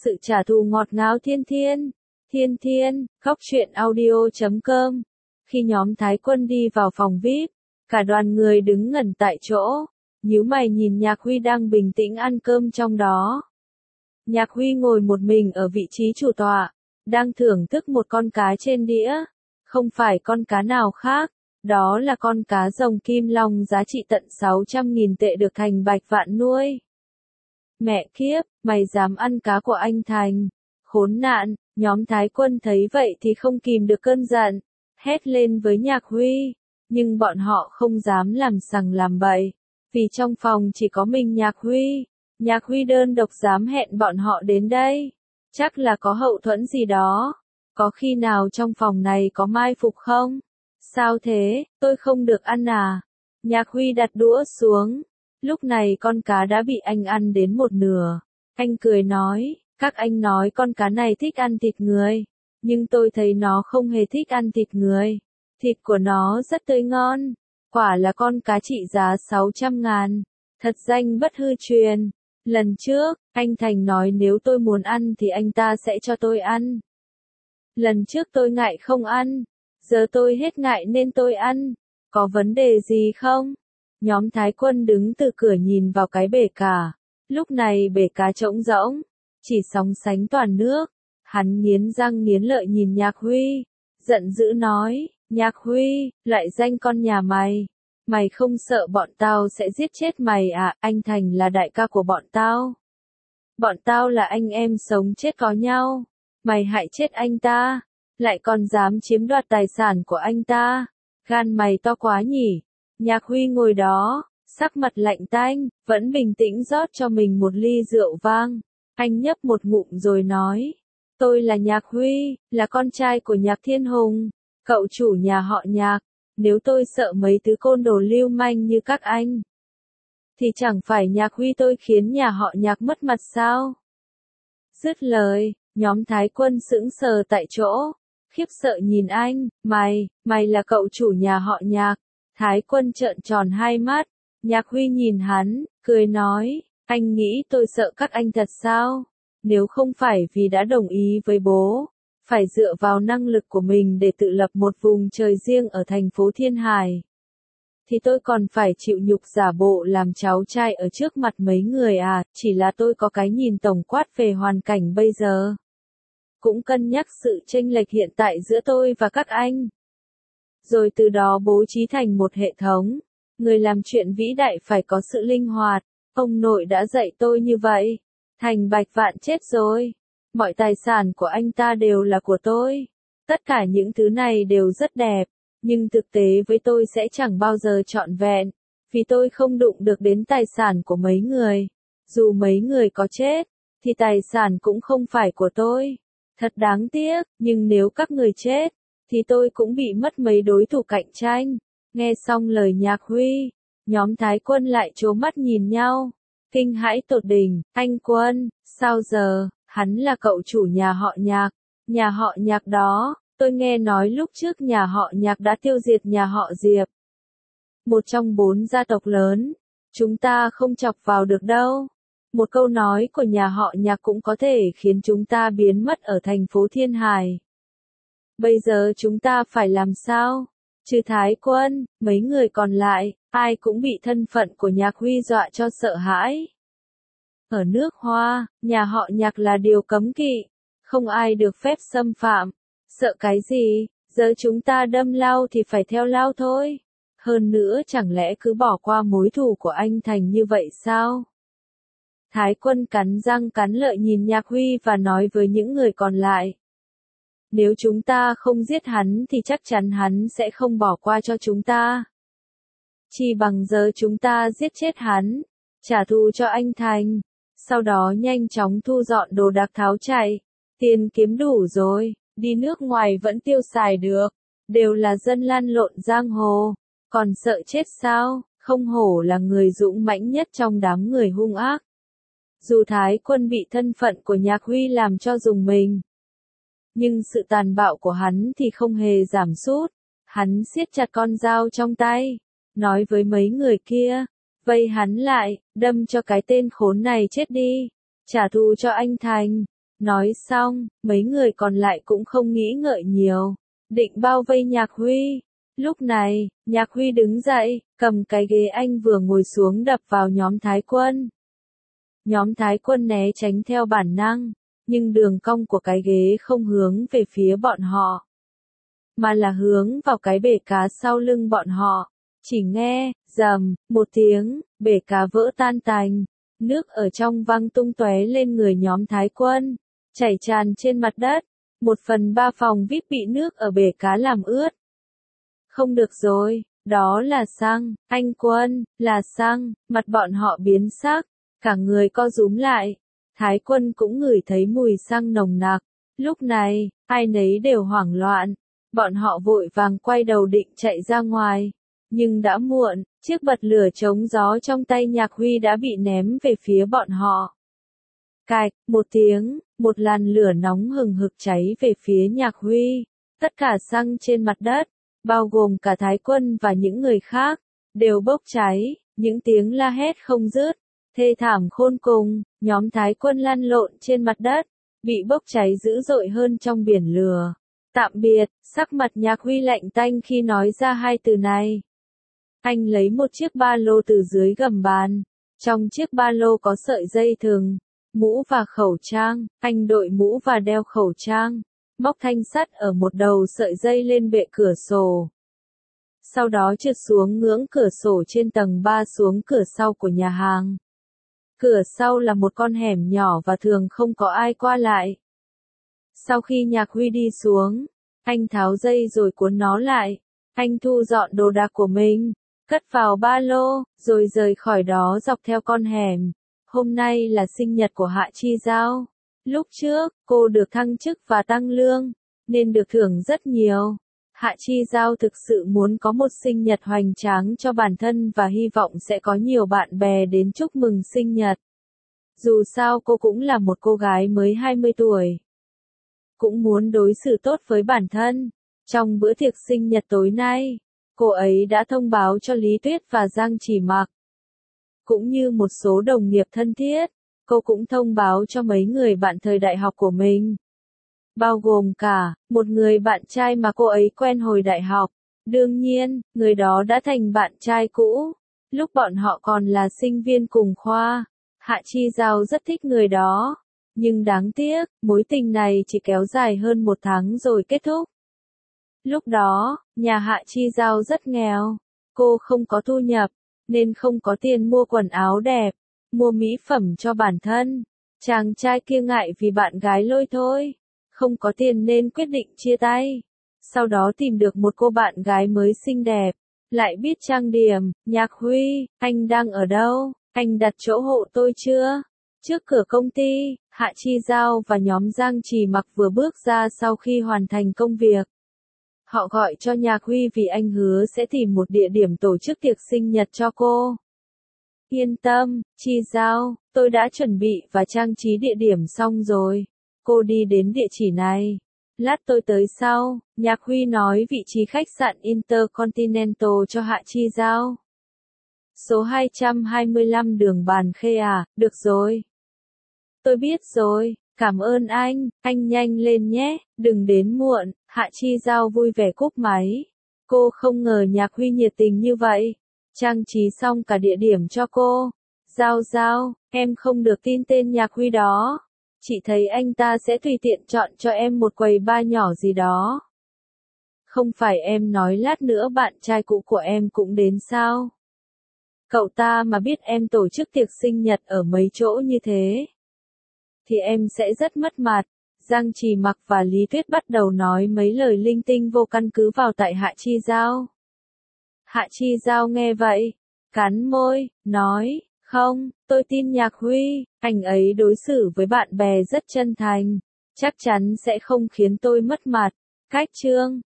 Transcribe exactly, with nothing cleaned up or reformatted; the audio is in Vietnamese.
sự trả thù ngọt ngào thiên thiên. Thiên thiên, khóc chuyện audio chấm com. Khi nhóm Thái Quân đi vào phòng vi ai pi, cả đoàn người đứng ngẩn tại chỗ, nhíu mày nhìn Nhạc Huy đang bình tĩnh ăn cơm trong đó. Nhạc Huy ngồi một mình ở vị trí chủ tọa, đang thưởng thức một con cá trên đĩa. Không phải con cá nào khác, đó là con cá rồng kim long giá trị tận sáu trăm nghìn tệ được Thành Bạch Vạn nuôi. Mẹ kiếp, mày dám ăn cá của anh Thành? Khốn nạn, nhóm Thái Quân thấy vậy thì không kìm được cơn giận, hét lên với Nhạc Huy, nhưng bọn họ không dám làm sằng làm bậy, vì trong phòng chỉ có mình Nhạc Huy. Nhạc Huy đơn độc dám hẹn bọn họ đến đây, chắc là có hậu thuẫn gì đó. Có khi nào trong phòng này có mai phục không? Sao thế, tôi không được ăn à? Nhạc Huy đặt đũa xuống. Lúc này con cá đã bị anh ăn đến một nửa. Anh cười nói, các anh nói con cá này thích ăn thịt người, nhưng tôi thấy nó không hề thích ăn thịt người. Thịt của nó rất tươi ngon, quả là con cá trị giá sáu trăm ngàn, thật danh bất hư truyền. Lần trước, anh Thành nói nếu tôi muốn ăn thì anh ta sẽ cho tôi ăn. Lần trước tôi ngại không ăn, giờ tôi hết ngại nên tôi ăn. Có vấn đề gì không? Nhóm Thái Quân đứng từ cửa nhìn vào cái bể cá. Lúc này bể cá trống rỗng, chỉ sóng sánh toàn nước. Hắn nghiến răng nghiến lợi nhìn Nhạc Huy, giận dữ nói, Nhạc Huy, lại danh con nhà mày. Mày không sợ bọn tao sẽ giết chết mày à? Anh Thành là đại ca của bọn tao. Bọn tao là anh em sống chết có nhau. Mày hại chết anh ta, lại còn dám chiếm đoạt tài sản của anh ta. Gan mày to quá nhỉ? Nhạc Huy ngồi đó, sắc mặt lạnh tanh, vẫn bình tĩnh rót cho mình một ly rượu vang. Anh nhấp một ngụm rồi nói, tôi là Nhạc Huy, là con trai của Nhạc Thiên Hùng, cậu chủ nhà họ Nhạc. Nếu tôi sợ mấy thứ côn đồ lưu manh như các anh, thì chẳng phải Nhạc Huy tôi khiến nhà họ Nhạc mất mặt sao? Dứt lời, nhóm Thái Quân sững sờ tại chỗ, khiếp sợ nhìn anh, mày, mày là cậu chủ nhà họ Nhạc. Thái Quân trợn tròn hai mắt, Nhạc Huy nhìn hắn, cười nói, anh nghĩ tôi sợ các anh thật sao? Nếu không phải vì đã đồng ý với bố, phải dựa vào năng lực của mình để tự lập một vùng trời riêng ở thành phố Thiên Hải, thì tôi còn phải chịu nhục giả bộ làm cháu trai ở trước mặt mấy người à? Chỉ là tôi có cái nhìn tổng quát về hoàn cảnh bây giờ, cũng cân nhắc sự chênh lệch hiện tại giữa tôi và các anh, rồi từ đó bố trí thành một hệ thống. Người làm chuyện vĩ đại phải có sự linh hoạt, ông nội đã dạy tôi như vậy. Thành Bạch Vạn chết rồi, mọi tài sản của anh ta đều là của tôi. Tất cả những thứ này đều rất đẹp, nhưng thực tế với tôi sẽ chẳng bao giờ trọn vẹn, vì tôi không đụng được đến tài sản của mấy người. Dù mấy người có chết, thì tài sản cũng không phải của tôi. Thật đáng tiếc, nhưng nếu các người chết, thì tôi cũng bị mất mấy đối thủ cạnh tranh. Nghe xong lời Nhạc Huy, nhóm Thái Quân lại trố mắt nhìn nhau, kinh hãi tột đỉnh. Anh Quân, sao giờ, hắn là cậu chủ nhà họ Nhạc. Nhà họ Nhạc đó, tôi nghe nói lúc trước nhà họ Nhạc đã tiêu diệt nhà họ Diệp, một trong bốn gia tộc lớn. Chúng ta không chọc vào được đâu. Một câu nói của nhà họ Nhạc cũng có thể khiến chúng ta biến mất ở thành phố Thiên Hải. Bây giờ chúng ta phải làm sao? Trừ Thái Quân, mấy người còn lại, ai cũng bị thân phận của Nhạc Huy dọa cho sợ hãi. Ở nước Hoa, nhà họ Nhạc là điều cấm kỵ, không ai được phép xâm phạm. Sợ cái gì? Giờ chúng ta đâm lao thì phải theo lao thôi. Hơn nữa chẳng lẽ cứ bỏ qua mối thù của anh Thành như vậy sao? Thái Quân cắn răng cắn lợi nhìn Nhạc Huy và nói với những người còn lại, nếu chúng ta không giết hắn thì chắc chắn hắn sẽ không bỏ qua cho chúng ta. Chỉ bằng giờ chúng ta giết chết hắn, trả thù cho anh Thành, sau đó nhanh chóng thu dọn đồ đạc tháo chạy. Tiền kiếm đủ rồi, đi nước ngoài vẫn tiêu xài được, đều là dân lăn lộn giang hồ, còn sợ chết sao? Không hổ là người dũng mãnh nhất trong đám người hung ác. Dù Thái Quân bị thân phận của Nhạc Huy làm cho rùng mình, nhưng sự tàn bạo của hắn thì không hề giảm sút. Hắn siết chặt con dao trong tay, nói với mấy người kia, vây hắn lại, đâm cho cái tên khốn này chết đi, trả thù cho anh Thành. Nói xong, mấy người còn lại cũng không nghĩ ngợi nhiều, định bao vây Nhạc Huy. Lúc này, Nhạc Huy đứng dậy, cầm cái ghế anh vừa ngồi xuống đập vào nhóm Thái Quân. Nhóm Thái Quân né tránh theo bản năng, nhưng đường cong của cái ghế không hướng về phía bọn họ, mà là hướng vào cái bể cá sau lưng bọn họ. Chỉ nghe, rầm, một tiếng, bể cá vỡ tan tành, nước ở trong văng tung tóe lên người nhóm Thái Quân, chảy tràn trên mặt đất, một phần ba phòng vi ai pi bị nước ở bể cá làm ướt. Không được rồi, đó là xăng, anh Quân, là xăng, mặt bọn họ biến sắc, cả người co rúm lại. Thái Quân cũng ngửi thấy mùi xăng nồng nặc, lúc này, ai nấy đều hoảng loạn, bọn họ vội vàng quay đầu định chạy ra ngoài, nhưng đã muộn, chiếc bật lửa chống gió trong tay Nhạc Huy đã bị ném về phía bọn họ. Cạch, một tiếng, một làn lửa nóng hừng hực cháy về phía Nhạc Huy, tất cả xăng trên mặt đất, bao gồm cả Thái Quân và những người khác, đều bốc cháy, những tiếng la hét không dứt, thê thảm khôn cùng, nhóm Thái Quân lăn lộn trên mặt đất, bị bốc cháy dữ dội hơn trong biển lửa. Tạm biệt, sắc mặt Nhạc Huy lạnh tanh khi nói ra hai từ này. Anh lấy một chiếc ba lô từ dưới gầm bàn, trong chiếc ba lô có sợi dây thừng, mũ và khẩu trang, anh đội mũ và đeo khẩu trang, móc thanh sắt ở một đầu sợi dây lên bệ cửa sổ. Sau đó trượt xuống ngưỡng cửa sổ trên tầng ba xuống cửa sau của nhà hàng. Cửa sau là một con hẻm nhỏ và thường không có ai qua lại. Sau khi Nhạc Huy đi xuống, anh tháo dây rồi cuốn nó lại, anh thu dọn đồ đạc của mình, cất vào ba lô, rồi rời khỏi đó dọc theo con hẻm. Hôm nay là sinh nhật của Hạ Chi Giao. Lúc trước, cô được thăng chức và tăng lương, nên được thưởng rất nhiều. Hạ Chi Giao thực sự muốn có một sinh nhật hoành tráng cho bản thân và hy vọng sẽ có nhiều bạn bè đến chúc mừng sinh nhật. Dù sao cô cũng là một cô gái mới hai mươi tuổi. Cũng muốn đối xử tốt với bản thân. Trong bữa tiệc sinh nhật tối nay, cô ấy đã thông báo cho Lý Tuyết và Giang Chỉ Mặc, cũng như một số đồng nghiệp thân thiết. Cô cũng thông báo cho mấy người bạn thời đại học của mình, bao gồm cả một người bạn trai mà cô ấy quen hồi đại học. Đương nhiên, người đó đã thành bạn trai cũ, lúc bọn họ còn là sinh viên cùng khoa. Hạ Chi Giao rất thích người đó, nhưng đáng tiếc, mối tình này chỉ kéo dài hơn một tháng rồi kết thúc. Lúc đó, nhà Hạ Chi Giao rất nghèo, cô không có thu nhập, nên không có tiền mua quần áo đẹp, mua mỹ phẩm cho bản thân. Chàng trai kia ngại vì bạn gái lôi thôi, không có tiền nên quyết định chia tay. Sau đó tìm được một cô bạn gái mới xinh đẹp, lại biết trang điểm. Nhạc Huy, anh đang ở đâu? Anh đặt chỗ hộ tôi chưa? Trước cửa công ty, Hạ Chi Giao và nhóm Giang Chỉ Mặc vừa bước ra sau khi hoàn thành công việc. Họ gọi cho Nhạc Huy vì anh hứa sẽ tìm một địa điểm tổ chức tiệc sinh nhật cho cô. Yên tâm, Chi Giao, tôi đã chuẩn bị và trang trí địa điểm xong rồi. Cô đi đến địa chỉ này. Lát tôi tới sau. Nhạc Huy nói vị trí khách sạn Intercontinental cho Hạ Chi Giao. Số hai trăm hai mươi lăm đường Bàn Khê à, được rồi. Tôi biết rồi, cảm ơn anh, anh nhanh lên nhé, đừng đến muộn. Hạ Chi Giao vui vẻ cúp máy. Cô không ngờ Nhạc Huy nhiệt tình như vậy. Trang trí xong cả địa điểm cho cô. Giao Giao, em không được tin tên Nhạc Huy đó. Chị thấy anh ta sẽ tùy tiện chọn cho em một quầy bar nhỏ gì đó. Không phải em nói lát nữa bạn trai cũ của em cũng đến sao? Cậu ta mà biết em tổ chức tiệc sinh nhật ở mấy chỗ như thế, thì em sẽ rất mất mặt. Giang Chỉ Mặc và Lý Tuyết bắt đầu nói mấy lời linh tinh vô căn cứ vào tại Hạ Chi Giao. Hạ Chi Giao nghe vậy, cắn môi, nói, không, tôi tin Nhạc Huy, anh ấy đối xử với bạn bè rất chân thành, chắc chắn sẽ không khiến tôi mất mặt. Cách chương